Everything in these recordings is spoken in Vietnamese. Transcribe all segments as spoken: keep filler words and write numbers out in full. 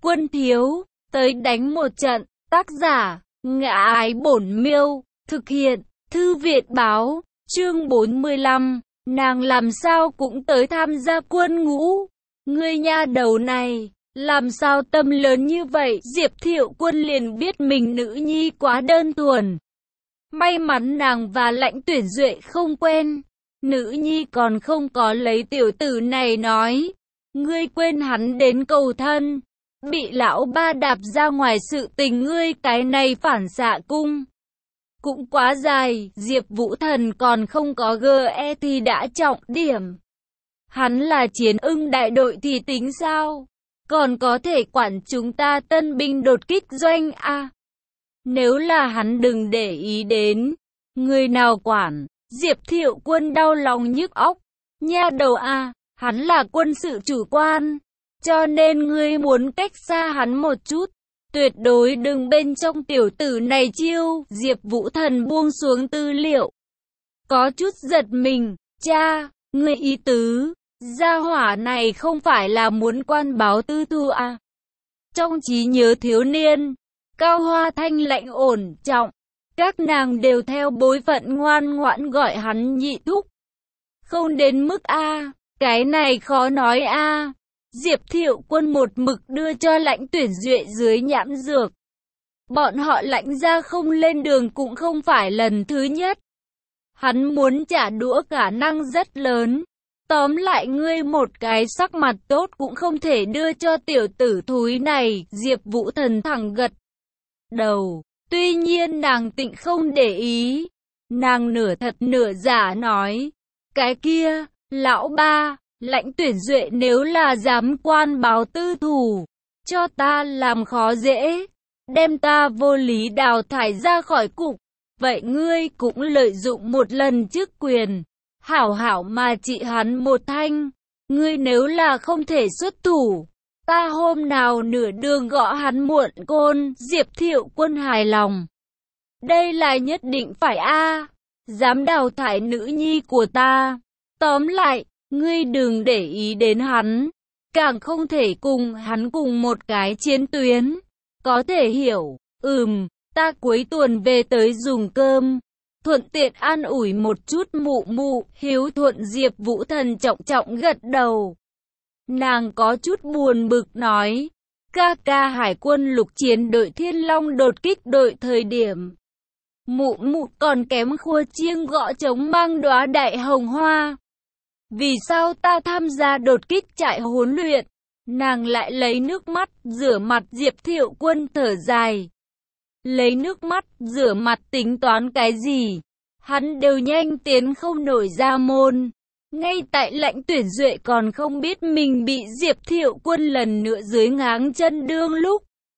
Quân thiếu, tới đánh một trận. Tác giả, Ngã Ái Bổn Miêu. Thực hiện, Thư viện báo. Chương bốn mươi lăm. Nàng làm sao cũng tới tham gia quân ngũ. Ngươi nha đầu này, làm sao tâm lớn như vậy? Diệp Thiệu Quân liền biết mình nữ nhi quá đơn thuần. May mắn nàng và Lãnh Tuyển Duệ không quen. Nữ nhi còn không có lấy tiểu tử này nói. Ngươi quên hắn đến cầu thân. Bị lão ba đạp ra ngoài sự tình, ngươi cái này phản xạ cung cũng quá dài. Diệp Vũ Thần còn không có giê e thì đã trọng điểm. Hắn là chiến ưng đại đội thì tính sao? Còn có thể quản chúng ta tân binh đột kích doanh a. Nếu là hắn đừng để ý đến, người nào quản? Diệp Thiệu Quân đau lòng nhức óc. Nha đầu a, hắn là quân sự chủ quan, cho nên ngươi muốn cách xa hắn một chút. Tuyệt đối đừng bên trong tiểu tử này chiêu. Diệp Vũ Thần buông xuống tư liệu, có chút giật mình. Cha, ngươi ý tứ, gia hỏa này không phải là muốn quan báo tư thu à? Trong trí nhớ thiếu niên, Cao Hoa thanh lạnh ổn trọng, các nàng đều theo bối phận ngoan ngoãn gọi hắn nhị thúc. Không đến mức a, cái này khó nói a. Diệp Thiệu Quân một mực đưa cho Lãnh Tuyển Duệ dưới nhãn dược. Bọn họ Lãnh gia không lên đường cũng không phải lần thứ nhất. Hắn muốn trả đũa khả năng rất lớn. Tóm lại ngươi một cái sắc mặt tốt cũng không thể đưa cho tiểu tử thúi này. Diệp Vũ Thần thẳng gật đầu. Tuy nhiên nàng tịnh không để ý. Nàng nửa thật nửa giả nói. Cái kia, lão ba, Lãnh Tuyển Duệ nếu là dám quan báo tư thủ, cho ta làm khó dễ, đem ta vô lý đào thải ra khỏi cục, vậy ngươi cũng lợi dụng một lần chức quyền, hảo hảo mà trị hắn một thanh. Ngươi nếu là không thể xuất thủ, ta hôm nào nửa đường gõ hắn muộn côn. Diệp Thiệu Quân hài lòng. Đây là nhất định phải a, dám đào thải nữ nhi của ta. Tóm lại, ngươi đừng để ý đến hắn, càng không thể cùng hắn cùng một cái chiến tuyến. Có thể hiểu? Ừm, ta cuối tuần về tới dùng cơm, thuận tiện an ủi một chút mụ mụ. Hiếu thuận Diệp Vũ Thần trọng trọng gật đầu. Nàng có chút buồn bực nói, ca ca hải quân lục chiến đội Thiên Long đột kích đội thời điểm, mụ mụ còn kém khua chiêng gõ trống mang đóa đại hồng hoa. Vì sao ta tham gia đột kích trại huấn luyện? Nàng lại lấy nước mắt rửa mặt. Diệp Thiệu Quân thở dài. Lấy nước mắt rửa mặt tính toán cái gì? Hắn đều nhanh tiến không nổi ra môn. Ngay tại Lãnh Tuyển Duệ còn không biết mình bị Diệp Thiệu Quân lần nữa dưới ngáng chân đương lúc,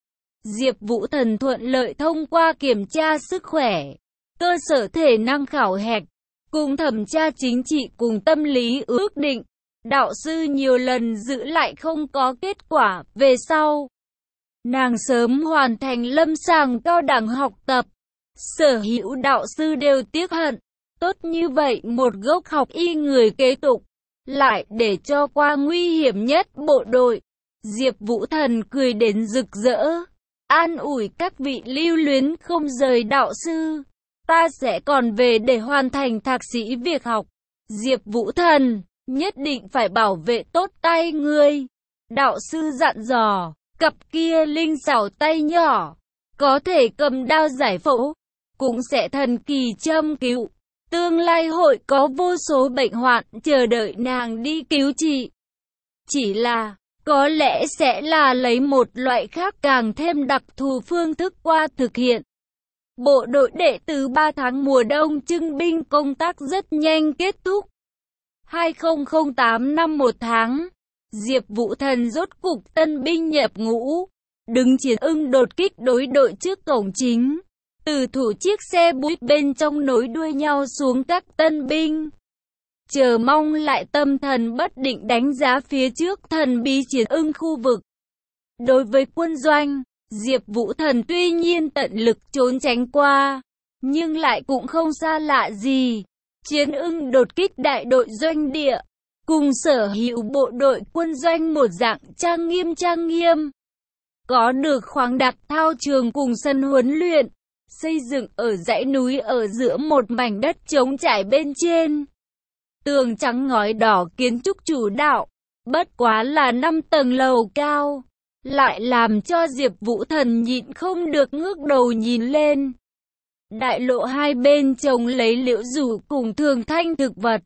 Diệp Vũ Thần thuận lợi thông qua kiểm tra sức khỏe, cơ sở thể năng khảo hạch, cùng thẩm tra chính trị cùng tâm lý ước định. Đạo sư nhiều lần giữ lại không có kết quả. Về sau, nàng sớm hoàn thành lâm sàng cao đẳng học tập. Sở hữu đạo sư đều tiếc hận. Tốt như vậy một gốc học y người kế tục, lại để cho qua nguy hiểm nhất bộ đội. Diệp Vũ Thần cười đến rực rỡ, an ủi các vị lưu luyến không rời đạo sư. Ta sẽ còn về để hoàn thành thạc sĩ việc học. Diệp Vũ Thần, nhất định phải bảo vệ tốt tay ngươi. Đạo sư dặn dò, cặp kia linh xảo tay nhỏ, có thể cầm đao giải phẫu, cũng sẽ thần kỳ châm cứu. Tương lai hội có vô số bệnh hoạn chờ đợi nàng đi cứu trị. Chỉ là, có lẽ sẽ là lấy một loại khác càng thêm đặc thù phương thức qua thực hiện. Bộ đội đệ tứ ba tháng mùa đông trưng binh công tác rất nhanh kết thúc. hai không không tám năm một tháng, Diệp Vũ Thần rốt cục tân binh nhập ngũ, đứng chiến ưng đột kích đối đội trước cổng chính. Từ thủ chiếc xe buýt bên trong nối đuôi nhau xuống các tân binh, chờ mong lại tâm thần bất định đánh giá phía trước thần bí chiến ưng khu vực. Đối với quân doanh, Diệp Vũ Thần tuy nhiên tận lực trốn tránh qua, nhưng lại cũng không xa lạ gì. Chiến ưng đột kích đại đội doanh địa, cùng sở hữu bộ đội quân doanh một dạng trang nghiêm trang nghiêm. có được khoáng đặc thao trường cùng sân huấn luyện, xây dựng ở dãy núi ở giữa một mảnh đất trống trải bên trên. Tường trắng ngói đỏ kiến trúc chủ đạo, bất quá là năm tầng lầu cao, lại làm cho Diệp Vũ Thần nhịn không được ngước đầu nhìn lên. Đại lộ hai bên trồng lấy liễu rủ cùng thường thanh thực vật.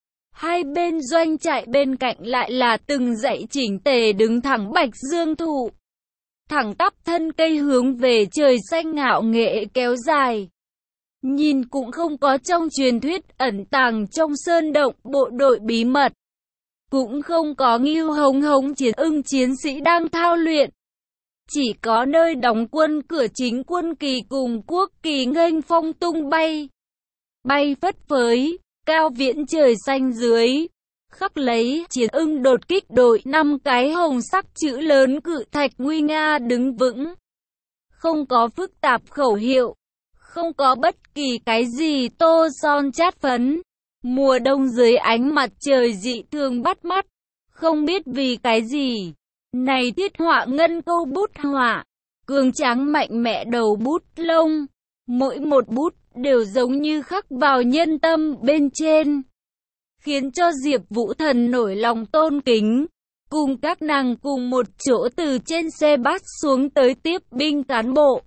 Hai bên doanh trại bên cạnh lại là từng dãy chỉnh tề đứng thẳng bạch dương thụ. Thẳng tắp thân cây hướng về trời xanh ngạo nghệ kéo dài. Nhìn cũng không có trong truyền thuyết ẩn tàng trong sơn động bộ đội bí mật. Cũng không có Ngưu Hống Hống chiến ưng chiến sĩ đang thao luyện. Chỉ có nơi đóng quân cửa chính quân kỳ cùng quốc kỳ nghênh phong tung bay. Bay phất phới, cao viễn trời xanh dưới. Khắc lấy chiến ưng đột kích đội năm cái hồng sắc chữ lớn cự thạch nguy nga đứng vững. Không có phức tạp khẩu hiệu. Không có bất kỳ cái gì tô son chát phấn. Mùa đông dưới ánh mặt trời dị thường bắt mắt. Không biết vì cái gì. Này thiết họa ngân câu bút họa. Cường tráng mạnh mẽ đầu bút lông. Mỗi một bút đều giống như khắc vào nhân tâm bên trên. Khiến cho Diệp Vũ Thần nổi lòng tôn kính. Cùng các nàng cùng một chỗ từ trên xe bát xuống tới tiếp binh cán bộ.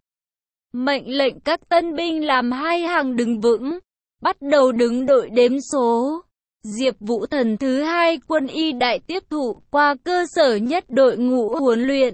Mệnh lệnh các tân binh làm hai hàng đứng vững. Bắt đầu đứng đội đếm số. Diệp Vũ Thần thứ hai quân y đại tiếp thụ qua cơ sở nhất đội ngũ huấn luyện.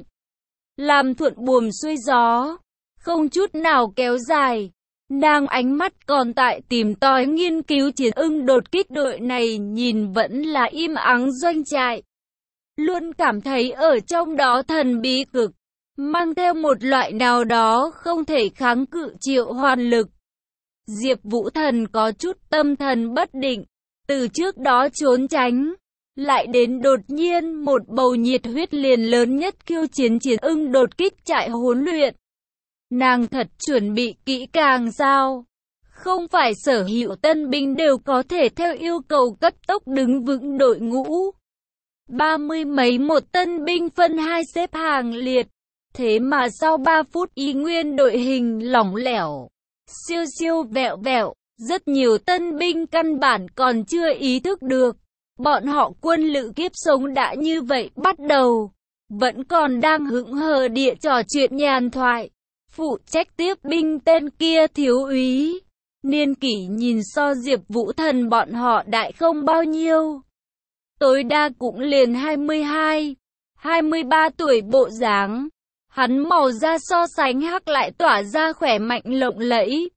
Làm thuận buồm xuôi gió. Không chút nào kéo dài. Nàng ánh mắt còn tại tìm tòi nghiên cứu chiến ưng đột kích đội này nhìn vẫn là im ắng doanh trại. Luôn cảm thấy ở trong đó thần bí cực. Mang theo một loại nào đó không thể kháng cự triệu hoán lực. Diệp Vũ Thần có chút tâm thần bất định. Từ trước đó trốn tránh. Lại đến đột nhiên một bầu nhiệt huyết liền lớn nhất khiêu chiến chiến ưng đột kích trại huấn luyện. Nàng thật chuẩn bị kỹ càng sao? Không phải sở hữu tân binh đều có thể theo yêu cầu cấp tốc đứng vững đội ngũ. Ba mươi mấy một tân binh phân hai xếp hàng liệt. Thế mà sau ba phút y nguyên đội hình lỏng lẻo. Siêu siêu vẹo vẹo. Rất nhiều tân binh căn bản còn chưa ý thức được. Bọn họ quân lữ kiếp sống đã như vậy bắt đầu. Vẫn còn đang hững hờ địa trò chuyện nhàn thoại. Phụ trách tiếp binh tên kia thiếu úy. Niên kỷ nhìn so Diệp Vũ Thần bọn họ đại không bao nhiêu. Tối đa cũng liền hai mươi hai, hai mươi ba tuổi bộ dáng. Hắn màu da so sánh hắc lại tỏa ra khỏe mạnh lộng lẫy.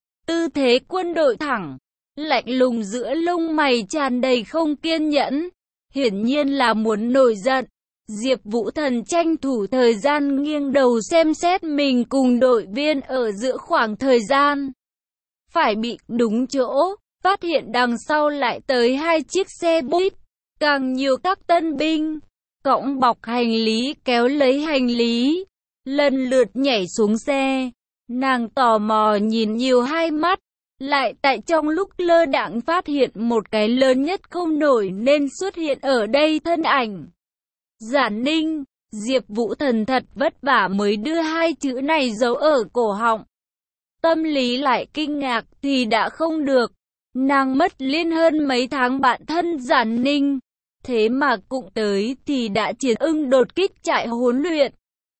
Tư thế quân đội thẳng, lạnh lùng giữa lông mày tràn đầy không kiên nhẫn. Hiển nhiên là muốn nổi giận. Diệp Vũ Thần tranh thủ thời gian nghiêng đầu xem xét mình cùng đội viên ở giữa khoảng thời gian. Phải bị đúng chỗ, phát hiện đằng sau lại tới hai chiếc xe buýt, càng nhiều các tân binh, cõng bọc hành lý kéo lấy hành lý, lần lượt nhảy xuống xe. Nàng tò mò nhìn nhiều hai mắt, lại tại trong lúc lơ đãng phát hiện một cái lớn nhất không nổi nên xuất hiện ở đây thân ảnh. Giản Ninh, Diệp Vũ Thần thật vất vả mới đưa hai chữ này giấu ở cổ họng. Tâm lý lại kinh ngạc thì đã không được. Nàng mất liên hơn mấy tháng bạn thân Giản Ninh. Thế mà cũng tới thì đã chiến ưng đột kích trại huấn luyện.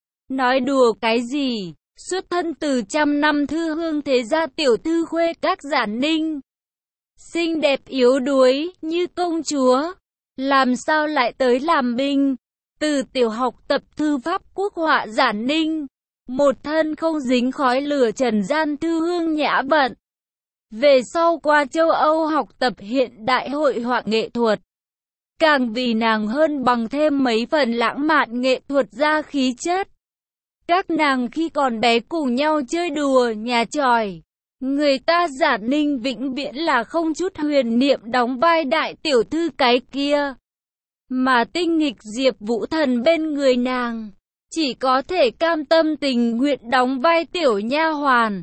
Nói đùa cái gì, xuất thân từ trăm năm thư hương thế gia tiểu thư khuê các Giản Ninh. Xinh đẹp yếu đuối như công chúa. Làm sao lại tới làm binh? Từ tiểu học tập thư pháp quốc họa Giản Ninh. Một thân không dính khói lửa trần gian thư hương nhã vận. Về sau qua châu Âu học tập hiện đại hội họa nghệ thuật. Càng vì nàng hơn bằng thêm mấy phần lãng mạn nghệ thuật ra khí chất. Các nàng khi còn bé cùng nhau chơi đùa nhà tròi. Người ta Giản Ninh vĩnh viễn là không chút huyền niệm đóng vai đại tiểu thư cái kia. Mà tinh nghịch Diệp Vũ Thần bên người nàng, chỉ có thể cam tâm tình nguyện đóng vai tiểu nha hoàn.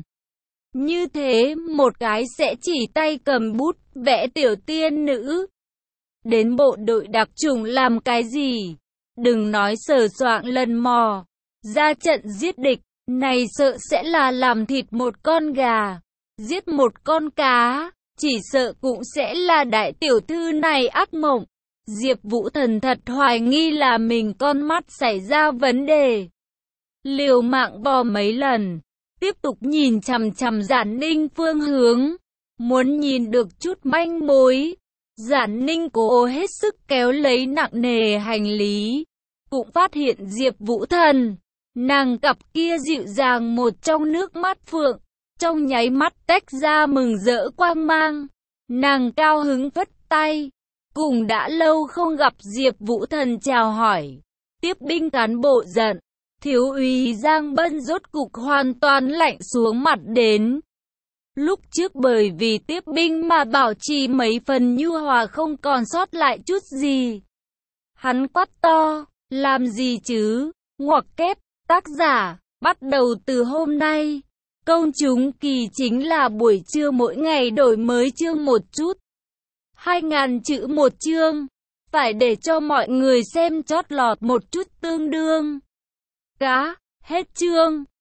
Như thế, một cái sẽ chỉ tay cầm bút, vẽ tiểu tiên nữ. Đến bộ đội đặc chủng làm cái gì? Đừng nói sờ soạng lần mò. ra trận giết địch, này sợ sẽ là làm thịt một con gà, giết một con cá, chỉ sợ cũng sẽ là đại tiểu thư này ác mộng. Diệp Vũ Thần thật hoài nghi là mình con mắt xảy ra vấn đề. Liều mạng bò mấy lần, tiếp tục nhìn chằm chằm Giản Ninh phương hướng, muốn nhìn được chút manh mối. Giản Ninh cố hết sức kéo lấy nặng nề hành lý, cũng phát hiện Diệp Vũ Thần, nàng cặp kia dịu dàng một trong nước mắt phượng, trong nháy mắt tách ra mừng rỡ quang mang. Nàng cao hứng phất tay, cùng đã lâu không gặp Diệp Vũ Thần chào hỏi. Tiếp binh cán bộ giận, thiếu úy Giang Bân rốt cục hoàn toàn lạnh xuống mặt đến. Lúc trước bởi vì tiếp binh mà bảo trì mấy phần nhu hòa không còn sót lại chút gì. Hắn quát to, làm gì chứ, ngoặc kép, tác giả, bắt đầu từ hôm nay. Công chúng kỳ chính là buổi trưa mỗi ngày đổi mới chương một chút. hai nghìn chữ một chương, phải để cho mọi người xem chót lọt một chút tương đương. Cá, hết chương.